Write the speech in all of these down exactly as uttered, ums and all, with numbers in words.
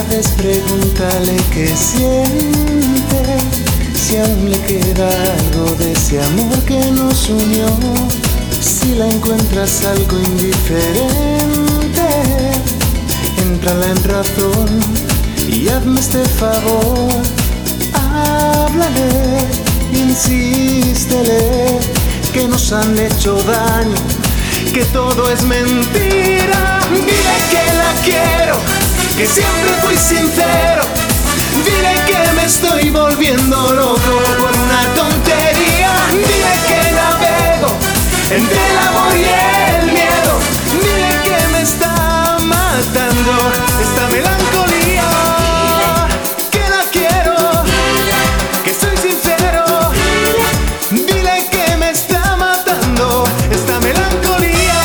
vez pregúntale qué siente, si aún le queda algo de ese amor que nos unió. Si la encuentras algo indiferente, éntrala en razón y hazme este favor. Háblale, insístele que nos han hecho daño, que todo es mentira. Dile que la quiero, que siempre fui sincero. Dile que me estoy volviendo loco por una tontería. Dile que navego entre el amor y el miedo. Dile que me está matando esta melancolía. Que la quiero, que soy sincero. Dile que me está matando esta melancolía.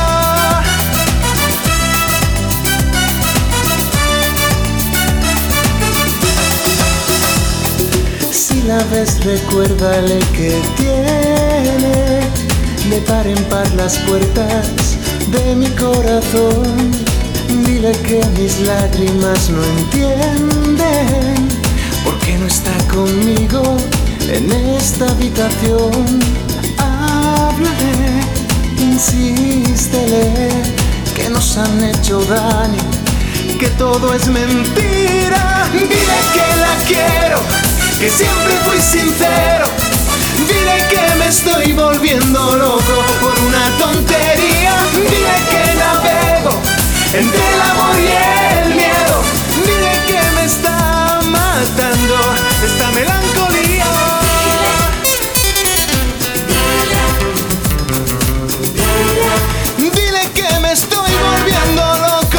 Si la ves, recuérdale que tiene de par en par las puertas de mi corazón. Dile que mis lágrimas no entienden por qué no está conmigo en esta habitación. Háblale, insístele que nos han hecho daño, que todo es mentira. Dile que la quiero, que siempre fui sincero. Dile que me estoy volviendo loco por una tontería. Dile que navego entre el amor y el miedo. Dile que me está matando esta melancolía. Dile que me estoy volviendo loco.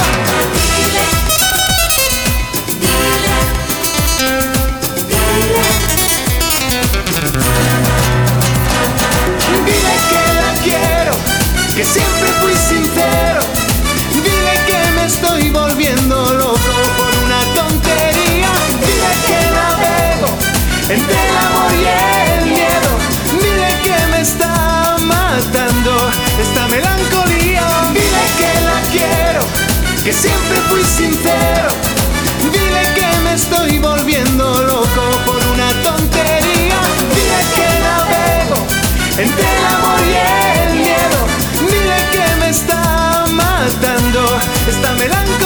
Dile que la quiero, que siempre fui sincero. Dile que me estoy volviendo loco por una tontería. Dile que navego entre el amor y el miedo. Dile que me está matando esta melancolía. Dile que la quiero, que siempre fui sincero. Dile que me estoy volviendo loco por una tontería. Dile que navego entre el amor y el miedo. Dile que me está matando esta melancolía.